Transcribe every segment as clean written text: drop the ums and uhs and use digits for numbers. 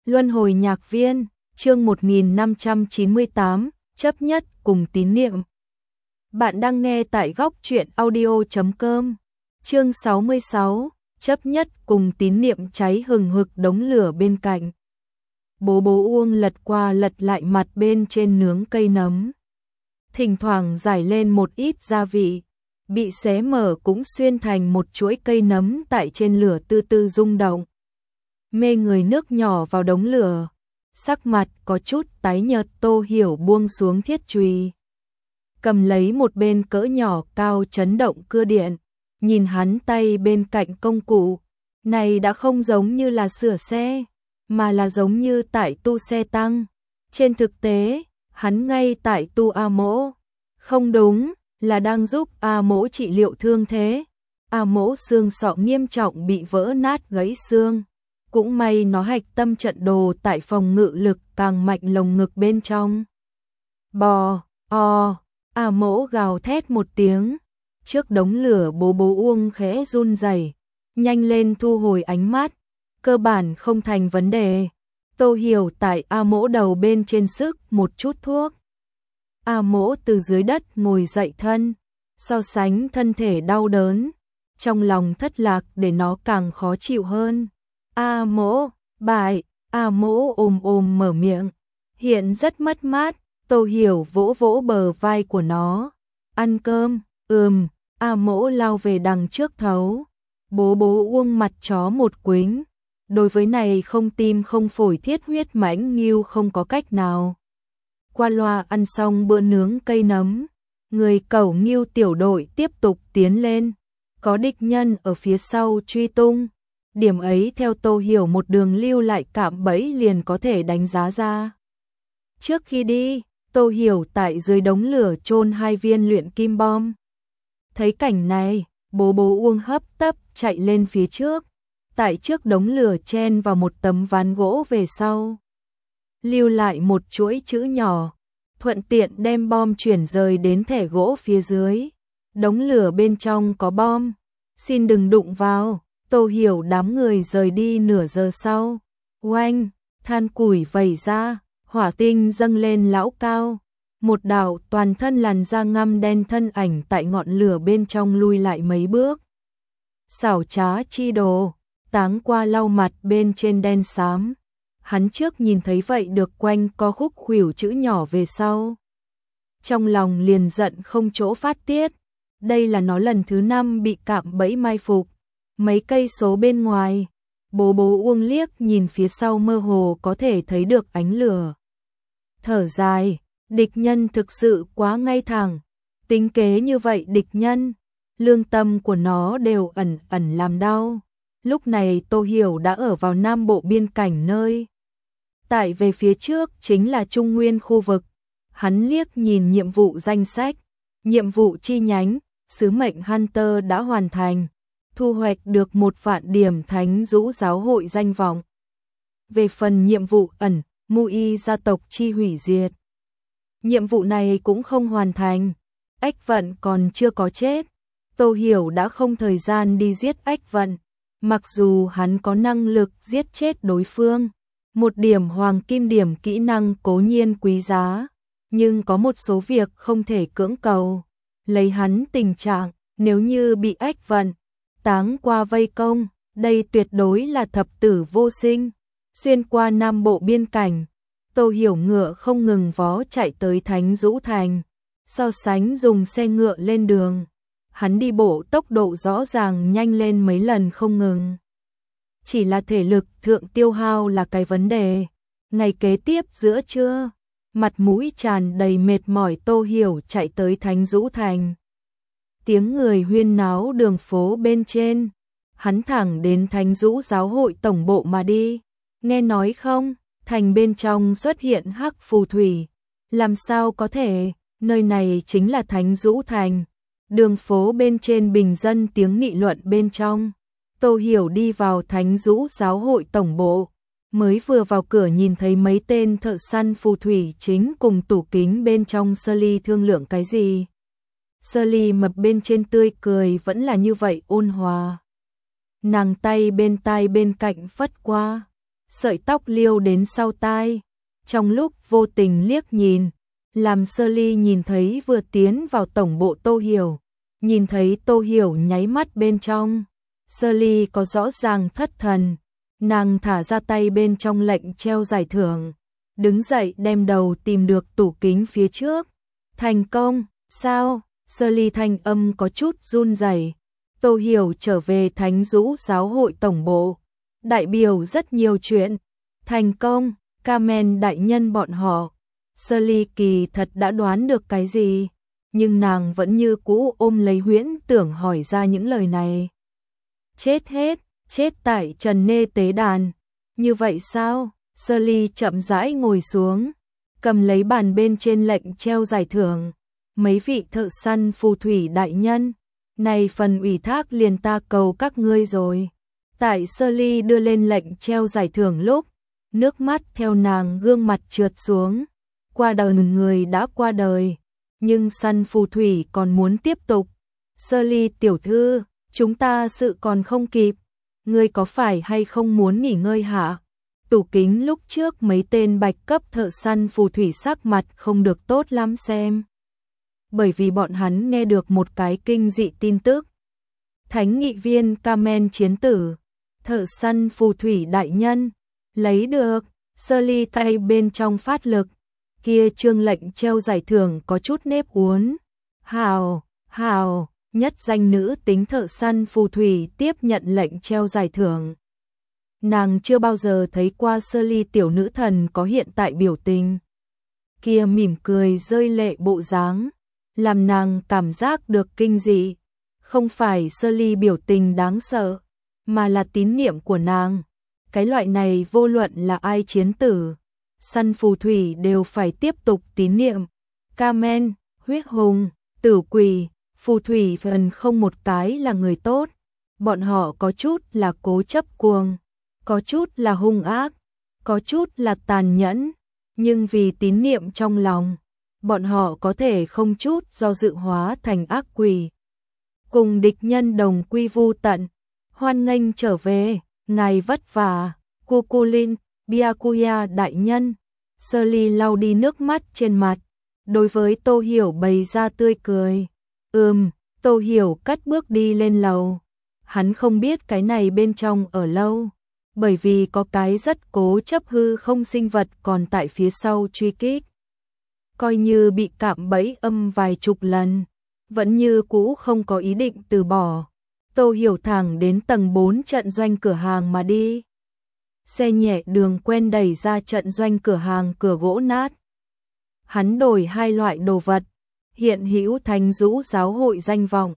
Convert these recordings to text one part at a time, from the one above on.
Luân hồi nhạc viên, chương 1598, chấp nhất cùng tín niệm. Bạn đang nghe tại góc truyện audio.com. Chương 66, chấp nhất cùng tín niệm. Cháy hừng hực đống lửa bên cạnh. Bố Uông lật qua lật lại mặt bên trên nướng cây nấm. Thỉnh thoảng rải lên một ít gia vị, bị xé mở cũng xuyên thành một chuỗi cây nấm tại trên lửa từ từ rung động. Mê người nước nhỏ vào đống lửa, sắc mặt có chút tái nhợt. Tô Hiểu buông xuống thiết chùy, cầm lấy một bên cỡ nhỏ cao chấn động cưa điện, nhìn hắn tay bên cạnh công cụ, này đã không giống như là sửa xe, mà là giống như tại tu xe tăng. Trên thực tế, hắn ngay tại tu A Mỗ, không đúng, là đang giúp A Mỗ trị liệu thương thế. A Mỗ xương sọ nghiêm trọng bị vỡ nát gãy xương. Cũng may nó hạch tâm trận đồ tại phòng ngự lực càng mạnh lồng ngực bên trong. Bò, A Mỗ gào thét một tiếng. Trước đống lửa bố Uông khẽ run rẩy, nhanh lên thu hồi ánh mắt. Cơ bản không thành vấn đề. Tô Hiểu tại A Mỗ đầu bên trên sức một chút thuốc. A Mỗ từ dưới đất ngồi dậy thân, so sánh thân thể đau đớn, trong lòng thất lạc để nó càng khó chịu hơn. A Mỗ, bại. A Mỗ ồm mở miệng, hiện rất mất mát. Tô Hiểu vỗ vỗ bờ vai của nó. Ăn cơm, A Mỗ lao về đằng trước thấu. Bố Uông mặt chó một quính. Đối với này không tim không phổi thiết huyết mãnh nghiêu không có cách nào. Qua loa ăn xong bữa nướng cây nấm, người cẩu nghiêu tiểu đội tiếp tục tiến lên. Có địch nhân ở phía sau truy tung. Điểm ấy theo Tô Hiểu một đường lưu lại cạm bẫy liền có thể đánh giá ra. Trước khi đi, Tô Hiểu tại dưới đống lửa chôn 2 viên luyện kim bom. Thấy cảnh này, bố Uông hấp tấp chạy lên phía trước, tại trước đống lửa chen vào một tấm ván gỗ về sau. Lưu lại một chuỗi chữ nhỏ, thuận tiện đem bom chuyển rời đến thẻ gỗ phía dưới. Đống lửa bên trong có bom, xin đừng đụng vào. Tô Hiểu đám người rời đi nửa giờ sau. Oanh, than củi vẩy ra, hỏa tinh dâng lên lão cao. Một đạo toàn thân làn da ngăm đen thân ảnh tại ngọn lửa bên trong lui lại mấy bước. Xảo trá chi đồ, táng qua lau mặt bên trên đen xám. Hắn trước nhìn thấy vậy được quanh co khúc khuỷu chữ nhỏ về sau. Trong lòng liền giận không chỗ phát tiết. Đây là nó lần thứ 5 bị cạm bẫy mai phục. Mấy cây số bên ngoài, bố Uông liếc nhìn phía sau mơ hồ có thể thấy được ánh lửa. Thở dài, địch nhân thực sự quá ngay thẳng. Tính kế như vậy địch nhân, lương tâm của nó đều ẩn làm đau. Lúc này Tô Hiểu đã ở vào Nam Bộ biên cảnh nơi. Tại về phía trước chính là Trung Nguyên khu vực. Hắn liếc nhìn nhiệm vụ danh sách, nhiệm vụ chi nhánh, sứ mệnh Hunter đã hoàn thành. Thu hoạch được 1 vạn điểm Thánh Dũ giáo hội danh vọng. Về phần nhiệm vụ ẩn, Mui gia tộc chi hủy diệt. Nhiệm vụ này cũng không hoàn thành. Ách Vận còn chưa có chết. Tô Hiểu đã không thời gian đi giết Ách Vận. Mặc dù hắn có năng lực giết chết đối phương. 1 điểm hoàng kim điểm kỹ năng cố nhiên quý giá. Nhưng có một số việc không thể cưỡng cầu. Lấy hắn tình trạng, nếu như bị Ách Vận táng qua vây công, đây tuyệt đối là thập tử vô sinh. Xuyên qua Nam Bộ biên cảnh, Tô Hiểu ngựa không ngừng vó chạy tới Thánh Dũ Thành. So sánh dùng xe ngựa lên đường, hắn đi bộ tốc độ rõ ràng nhanh lên mấy lần không ngừng. Chỉ là thể lực thượng tiêu hao là cái vấn đề. Ngày kế tiếp giữa trưa, mặt mũi tràn đầy mệt mỏi Tô Hiểu chạy tới Thánh Dũ Thành. Tiếng người huyên náo đường phố bên trên, hắn thẳng đến Thánh Dũ giáo hội tổng bộ mà đi. Nghe nói không, thành bên trong xuất hiện hắc phù thủy. Làm sao có thể, nơi này chính là Thánh Dũ Thành. Đường phố bên trên bình dân tiếng nghị luận bên trong. Tô Hiểu đi vào Thánh Dũ giáo hội tổng bộ. Mới vừa vào cửa nhìn thấy mấy tên thợ săn phù thủy chính cùng tủ kính bên trong Shirley thương lượng cái gì. Shirley mập bên trên tươi cười vẫn là như vậy ôn hòa. Nàng tay bên tai bên cạnh phất qua, sợi tóc liêu đến sau tai. Trong lúc vô tình liếc nhìn, làm Sơ Ly nhìn thấy vừa tiến vào tổng bộ Tô Hiểu, nhìn thấy Tô Hiểu nháy mắt bên trong. Sơ Ly có rõ ràng thất thần, nàng thả ra tay bên trong lệnh treo giải thưởng, đứng dậy đem đầu tìm được tủ kính phía trước. Thành công, sao? Sơ Ly thanh âm có chút run rẩy. Tô Hiểu trở về Thánh Dũ giáo hội tổng bộ, đại biểu rất nhiều chuyện. Thành công, Carmen đại nhân bọn họ. Sơ Ly kỳ thật đã đoán được cái gì, nhưng nàng vẫn như cũ ôm lấy huyễn tưởng hỏi ra những lời này. Chết hết, chết tại Trần Nê tế đàn. Như vậy sao? Sơ Ly chậm rãi ngồi xuống, cầm lấy bàn bên trên lệnh treo giải thưởng. Mấy vị thợ săn phù thủy đại nhân, này phần ủy thác liền ta cầu các ngươi rồi. Tại Sơ Ly đưa lên lệnh treo giải thưởng lúc, nước mắt theo nàng gương mặt trượt xuống. Qua đời người đã qua đời, nhưng săn phù thủy còn muốn tiếp tục. Sơ Ly tiểu thư, chúng ta sự còn không kịp, ngươi có phải hay không muốn nghỉ ngơi hả? Tủ kính lúc trước mấy tên bạch cấp thợ săn phù thủy sắc mặt không được tốt lắm xem. Bởi vì bọn hắn nghe được một cái kinh dị tin tức. Thánh nghị viên Carmen chiến tử, thợ săn phù thủy đại nhân, lấy được. Sơ Ly tay bên trong phát lực, kia trương lệnh treo giải thưởng có chút nếp uốn. Hào, hào, nhất danh nữ tính thợ săn phù thủy tiếp nhận lệnh treo giải thưởng. Nàng chưa bao giờ thấy qua Sơ Ly tiểu nữ thần có hiện tại biểu tình. Kia mỉm cười rơi lệ bộ dáng, làm nàng cảm giác được kinh dị. Không phải Sơ Ly biểu tình đáng sợ, mà là tín niệm của nàng. Cái loại này vô luận là ai chiến tử, săn phù thủy đều phải tiếp tục tín niệm. Carmen, huyết hùng, tử quỷ, phù thủy phần không một cái là người tốt. Bọn họ có chút là cố chấp cuồng, có chút là hung ác, có chút là tàn nhẫn, nhưng vì tín niệm trong lòng, bọn họ có thể không chút do dự hóa thành ác quỷ. Cùng địch nhân đồng quy vu tận. Hoan nghênh trở về, ngài vất vả. Cuculin, Byakuya đại nhân. Sơ Ly lau đi nước mắt trên mặt, đối với Tô Hiểu bày ra tươi cười. Tô Hiểu cất bước đi lên lầu. Hắn không biết cái này bên trong ở lâu, bởi vì có cái rất cố chấp hư không sinh vật còn tại phía sau truy kích. Coi như bị cạm bẫy vài chục lần, vẫn như cũ không có ý định từ bỏ. Tô Hiểu thẳng đến tầng 4 trận doanh cửa hàng mà đi. Xe nhẹ đường quen đẩy ra trận doanh cửa hàng cửa gỗ nát. Hắn đổi hai loại đồ vật, hiện hữu Thánh Dũ giáo hội danh vọng,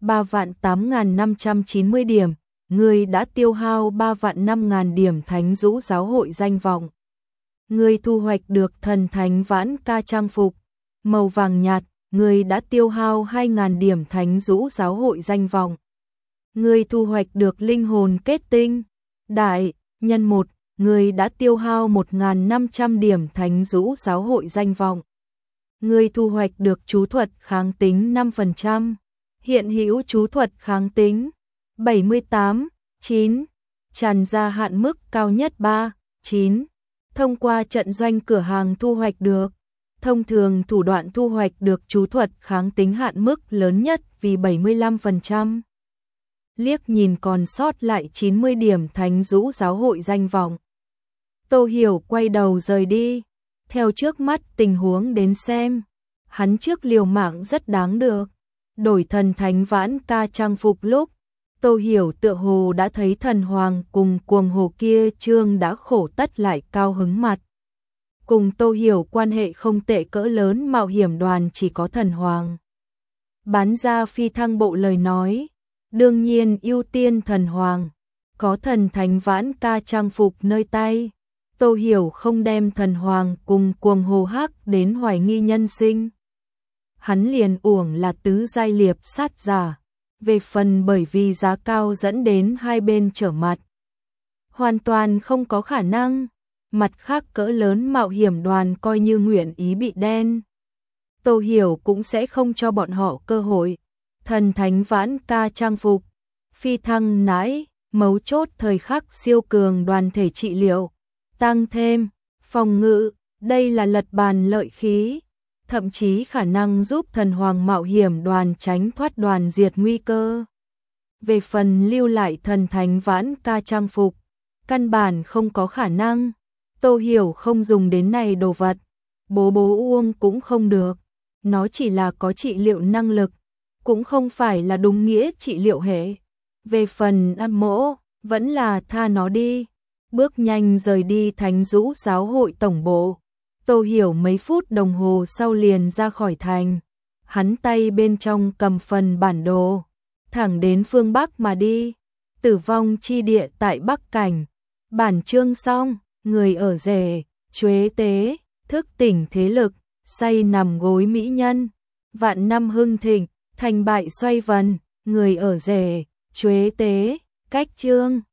3.8.590 điểm, người đã tiêu hao 3.500.000 điểm Thánh Dũ giáo hội danh vọng. Người thu hoạch được thần thánh vãn ca trang phục, màu vàng nhạt, người đã tiêu hao 2.000 điểm Thánh Dũ giáo hội danh vọng. Người thu hoạch được linh hồn kết tinh, đại, nhân 1, người đã tiêu hao 1.500 điểm Thánh Dũ giáo hội danh vọng. Người thu hoạch được chú thuật kháng tính 5%, hiện hữu chú thuật kháng tính 78, 9, tràn ra hạn mức cao nhất 3, 9. Thông qua trận doanh cửa hàng thu hoạch được. Thông thường thủ đoạn thu hoạch được chú thuật kháng tính hạn mức lớn nhất vì 75%. Liếc nhìn còn sót lại 90 điểm Thánh Dũ giáo hội danh vọng. Tô Hiểu quay đầu rời đi, theo trước mắt tình huống đến xem, hắn trước liều mạng rất đáng được. Đổi thần thánh vãn ca trang phục lúc, Tô Hiểu tựa hồ đã thấy thần hoàng cùng cuồng hồ kia trương đã khổ tất lại cao hứng mặt. Cùng Tô Hiểu quan hệ không tệ cỡ lớn mạo hiểm đoàn chỉ có thần hoàng. Bán ra phi thăng bộ lời nói, đương nhiên ưu tiên thần hoàng, có thần thánh vãn ca trang phục nơi tay. Tô Hiểu không đem thần hoàng cùng cuồng hồ hắc đến hoài nghi nhân sinh. Hắn liền uổng là tứ giai liệp sát giả, về phần bởi vì giá cao dẫn đến hai bên trở mặt. Hoàn toàn không có khả năng, mặt khác cỡ lớn mạo hiểm đoàn coi như nguyện ý bị đen. Tô Hiểu cũng sẽ không cho bọn họ cơ hội. Thần thánh vãn ca trang phục, phi thăng nãi, mấu chốt thời khắc siêu cường đoàn thể trị liệu, tăng thêm phòng ngự, đây là lật bàn lợi khí, thậm chí khả năng giúp thần hoàng mạo hiểm đoàn tránh thoát đoàn diệt nguy cơ. Về phần lưu lại thần thánh vãn ca trang phục, căn bản không có khả năng. Tô Hiểu không dùng đến này đồ vật, bố uông cũng không được. Nó chỉ là có trị liệu năng lực, cũng không phải là đúng nghĩa trị liệu hệ. Về phần ăn mỗ, vẫn là tha nó đi. Bước nhanh rời đi Thánh Dũ giáo hội tổng bộ. Tô Hiểu mấy phút đồng hồ sau liền ra khỏi thành. Hắn tay bên trong cầm phần bản đồ, thẳng đến phương Bắc mà đi. Tử vong chi địa tại Bắc Cảnh. Bản chương xong, người ở rể, Chuế tế, thức tỉnh thế lực, say nằm gối mỹ nhân. Vạn năm hưng thịnh, thành bại xoay vần, người ở rể, Chuế tế, cách chương.